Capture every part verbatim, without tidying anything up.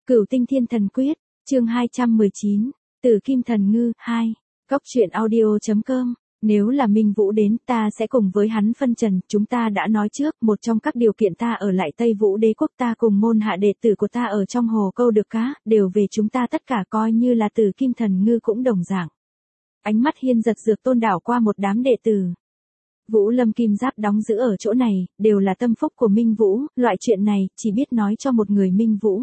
Cửu Tinh Thiên Thần Quyết, chương hai trăm mười chín, Tử Kim Thần Ngư, hai, Cốc truyện audio.com. Nếu là Minh Vũ đến, ta sẽ cùng với hắn phân trần, chúng ta đã nói trước, một trong các điều kiện ta ở lại Tây Vũ Đế quốc, ta cùng môn hạ đệ tử của ta ở trong hồ câu được cá, đều về chúng ta tất cả, coi như là Tử Kim Thần Ngư cũng đồng dạng. Ánh mắt Hiên Giật Dược Tôn đảo qua một đám đệ tử. Vũ Lâm Kim Giáp đóng giữ ở chỗ này, đều là tâm phúc của Minh Vũ, loại chuyện này, chỉ biết nói cho một người Minh Vũ.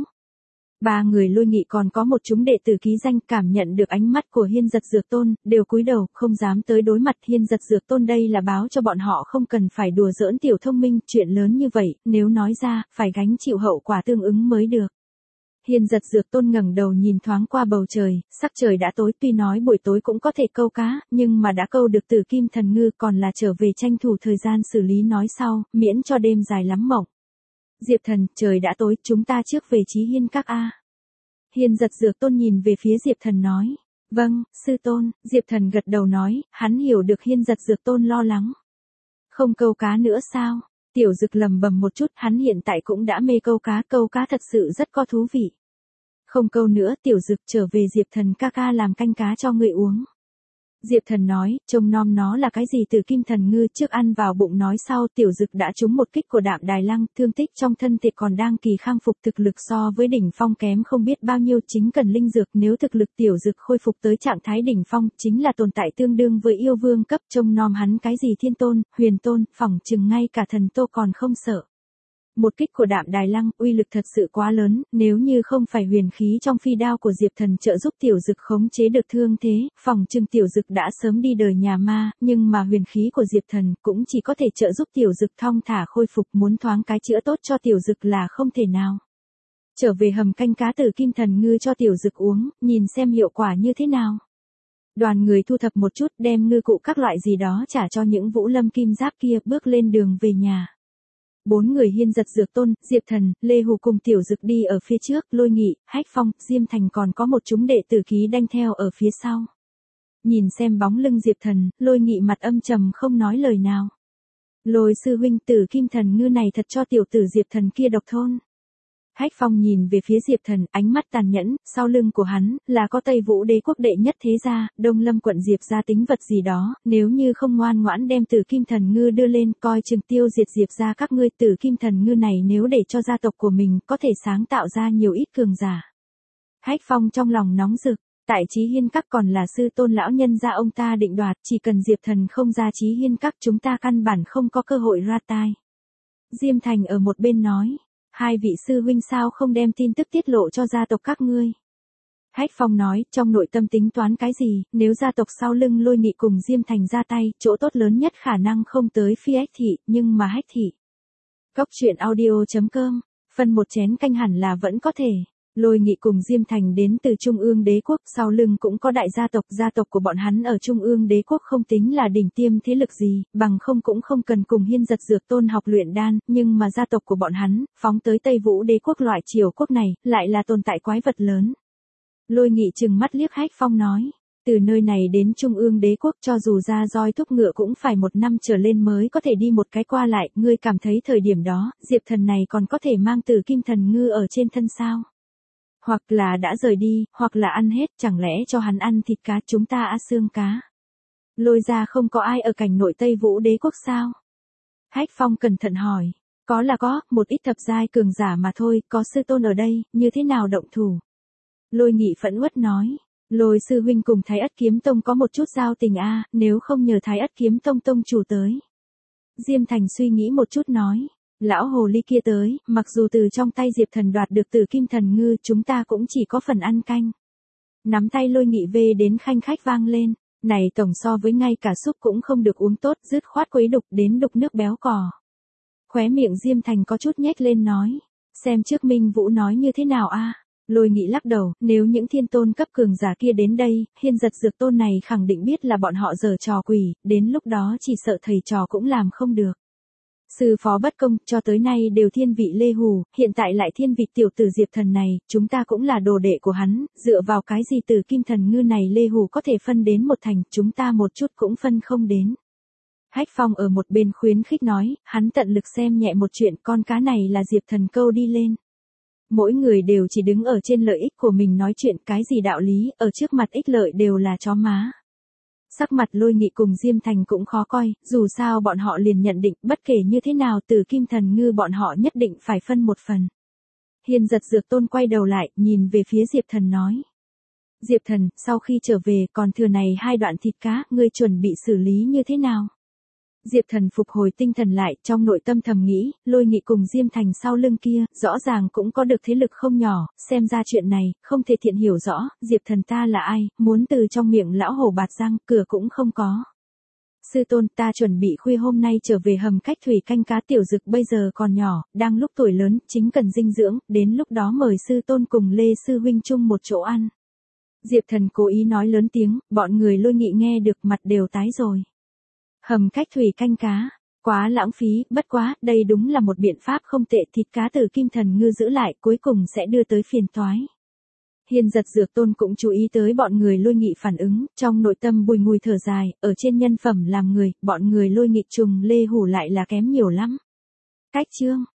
Ba người Lôi Nghị còn có một chúng đệ tử ký danh, cảm nhận được ánh mắt của Hiên Giật Dược Tôn, đều cúi đầu, không dám tới đối mặt. Hiên Giật Dược Tôn đây là báo cho bọn họ không cần phải đùa giỡn tiểu thông minh, chuyện lớn như vậy, nếu nói ra, phải gánh chịu hậu quả tương ứng mới được. Hiên Giật Dược Tôn ngẩng đầu nhìn thoáng qua bầu trời, sắc trời đã tối, tuy nói buổi tối cũng có thể câu cá, nhưng mà đã câu được Tử Kim Thần Ngư, còn là trở về tranh thủ thời gian xử lý nói sau, miễn cho đêm dài lắm mộng. Diệp Thần, trời đã tối, chúng ta trước về Chí Hiên Các a. Hiên Giật Dược Tôn nhìn về phía Diệp Thần nói. Vâng, sư tôn. Diệp Thần gật đầu nói, hắn hiểu được Hiên Giật Dược Tôn lo lắng. Không câu cá nữa sao? Tiểu Dực lầm bầm một chút, hắn hiện tại cũng đã mê câu cá, câu cá thật sự rất có thú vị. Không câu nữa, Tiểu Dực, trở về Diệp Thần ca ca làm canh cá cho người uống. Diệp Thần nói, trông nom nó là cái gì Tử Kim Thần Ngư, trước ăn vào bụng nói sau. Tiểu Dực đã trúng một kích của Đạm Đài Lăng, thương tích trong thân thể còn đang kỳ khang phục, thực lực so với đỉnh phong kém không biết bao nhiêu, chính cần linh dược, nếu thực lực Tiểu Dực khôi phục tới trạng thái đỉnh phong, chính là tồn tại tương đương với yêu vương cấp, trông nom hắn cái gì thiên tôn, huyền tôn, phỏng chừng ngay cả thần tô còn không sợ. Một kích của Đạm Đài Lăng, uy lực thật sự quá lớn, nếu như không phải huyền khí trong phi đao của Diệp Thần trợ giúp Tiểu Dực khống chế được thương thế, phỏng chừng Tiểu Dực đã sớm đi đời nhà ma, nhưng mà huyền khí của Diệp Thần cũng chỉ có thể trợ giúp Tiểu Dực thong thả khôi phục, muốn thoáng cái chữa tốt cho Tiểu Dực là không thể nào. Trở về hầm canh cá Tử Kim Thần Ngư cho Tiểu Dực uống, nhìn xem hiệu quả như thế nào. Đoàn người thu thập một chút, đem ngư cụ các loại gì đó trả cho những Vũ Lâm Kim Giáp kia, bước lên đường về nhà. Bốn người Hiên Giật Dược Tôn, Diệp Thần, Lê Hù cùng Tiểu Dực đi ở phía trước, Lôi Nghị, Hách Phong, Diêm Thành còn có một chúng đệ tử ký đanh theo ở phía sau. Nhìn xem bóng lưng Diệp Thần, Lôi Nghị mặt âm trầm không nói lời nào. Lôi sư huynh, Tử Kim Thần Ngư này thật cho tiểu tử Diệp Thần kia độc thôn. Hách Phong nhìn về phía Diệp Thần, ánh mắt tàn nhẫn, sau lưng của hắn, là có Tây Vũ Đế quốc đệ nhất thế gia, Đông Lâm quận Diệp gia tính vật gì đó, nếu như không ngoan ngoãn đem Tử Kim Thần Ngư đưa lên, coi chừng tiêu diệt Diệp gia các ngươi. Tử Kim Thần Ngư này nếu để cho gia tộc của mình, có thể sáng tạo ra nhiều ít cường giả. Hách Phong trong lòng nóng rực, tại Chí Hiên Các còn là sư tôn lão nhân gia ông ta định đoạt, chỉ cần Diệp Thần không ra Chí Hiên Các, chúng ta căn bản không có cơ hội ra tai. Diêm Thành ở một bên nói. Hai vị sư huynh sao không đem tin tức tiết lộ cho gia tộc các ngươi? Hách Phong nói, trong nội tâm tính toán cái gì, nếu gia tộc sau lưng Lôi Nghị cùng Diêm Thành ra tay, chỗ tốt lớn nhất khả năng không tới phi Hách thị, nhưng mà Hách thị. Cốc truyện audio.com, phân một chén canh hẳn là vẫn có thể. Lôi Nghị cùng Diêm Thành đến từ Trung ương Đế quốc, sau lưng cũng có đại gia tộc, gia tộc của bọn hắn ở Trung ương Đế quốc không tính là đỉnh tiêm thế lực gì, bằng không cũng không cần cùng Hiên Giật Dược Tôn học luyện đan, nhưng mà gia tộc của bọn hắn, phóng tới Tây Vũ Đế quốc loại triều quốc này, lại là tồn tại quái vật lớn. Lôi Nghị trừng mắt liếc Hách Phong nói, từ nơi này đến Trung ương Đế quốc cho dù ra roi thúc ngựa cũng phải một năm trở lên mới có thể đi một cái qua lại, ngươi cảm thấy thời điểm đó, Diệp Thần này còn có thể mang Tử Kim Thần Ngư ở trên thân sao? Hoặc là đã rời đi, hoặc là ăn hết, chẳng lẽ cho hắn ăn thịt cá, chúng ta á xương cá. Lôi ra không có ai ở cảnh nội Tây Vũ Đế quốc sao? Hách Phong cẩn thận hỏi, có là có, một ít thập giai cường giả mà thôi, có sư tôn ở đây, như thế nào động thủ? Lôi Nghị phẫn uất nói, Lôi sư huynh cùng Thái Ất Kiếm Tông có một chút giao tình a, nếu không nhờ Thái Ất Kiếm Tông tông chủ tới. Diêm Thành suy nghĩ một chút nói. Lão hồ ly kia tới, mặc dù từ trong tay Diệp Thần đoạt được Tử Kim Thần Ngư, chúng ta cũng chỉ có phần ăn canh. Nắm tay Lôi Nghị về đến khanh khách vang lên, này tổng so với ngay cả súp cũng không được uống tốt, dứt khoát quấy đục đến đục nước béo cò. Khóe miệng Diêm Thành có chút nhếch lên nói, xem trước Minh Vũ nói như thế nào a. Lôi Nghị lắc đầu, nếu những thiên tôn cấp cường giả kia đến đây, Hiên Giật Dược Tôn này khẳng định biết là bọn họ giở trò quỷ, đến lúc đó chỉ sợ thầy trò cũng làm không được. Sư phó bất công, cho tới nay đều thiên vị Lê Hù, hiện tại lại thiên vị tiểu tử Diệp Thần này, chúng ta cũng là đồ đệ của hắn, dựa vào cái gì Tử Kim Thần Ngư này Lê Hù có thể phân đến một thành, chúng ta một chút cũng phân không đến. Hách Phong ở một bên khuyến khích nói, hắn tận lực xem nhẹ một chuyện, con cá này là Diệp Thần câu đi lên. Mỗi người đều chỉ đứng ở trên lợi ích của mình nói chuyện, cái gì đạo lý, ở trước mặt ích lợi đều là chó má. Sắc mặt Lôi Nghị cùng Diêm Thành cũng khó coi, dù sao bọn họ liền nhận định, bất kể như thế nào Từ Kim Thần Ngư bọn họ nhất định phải phân một phần. Hiền Giật Dược Tôn quay đầu lại, nhìn về phía Diệp Thần nói. Diệp Thần, sau khi trở về còn thừa này hai đoạn thịt cá, ngươi chuẩn bị xử lý như thế nào? Diệp Thần phục hồi tinh thần lại, trong nội tâm thầm nghĩ, Lôi Nghị cùng Diêm Thành sau lưng kia, rõ ràng cũng có được thế lực không nhỏ, xem ra chuyện này, không thể thiện hiểu rõ, Diệp Thần ta là ai, muốn từ trong miệng lão hổ bạt răng, cửa cũng không có. Sư tôn, ta chuẩn bị khuya hôm nay trở về hầm cách thủy canh cá. Tiểu Dực bây giờ còn nhỏ, đang lúc tuổi lớn, chính cần dinh dưỡng, đến lúc đó mời sư tôn cùng Lê sư huynh chung một chỗ ăn. Diệp Thần cố ý nói lớn tiếng, bọn người Lôi Nghị nghe được mặt đều tái rồi. Hầm cách thủy canh cá, quá lãng phí, bất quá, đây đúng là một biện pháp không tệ, thịt cá Từ Kim Thần Ngư giữ lại, cuối cùng sẽ đưa tới phiền toái. Hiền Giật Dược Tôn cũng chú ý tới bọn người Lôi Nghị phản ứng, trong nội tâm bùi ngùi thở dài, ở trên nhân phẩm làm người, bọn người Lôi Nghị trùng Lê Hủ lại là kém nhiều lắm. Cách chương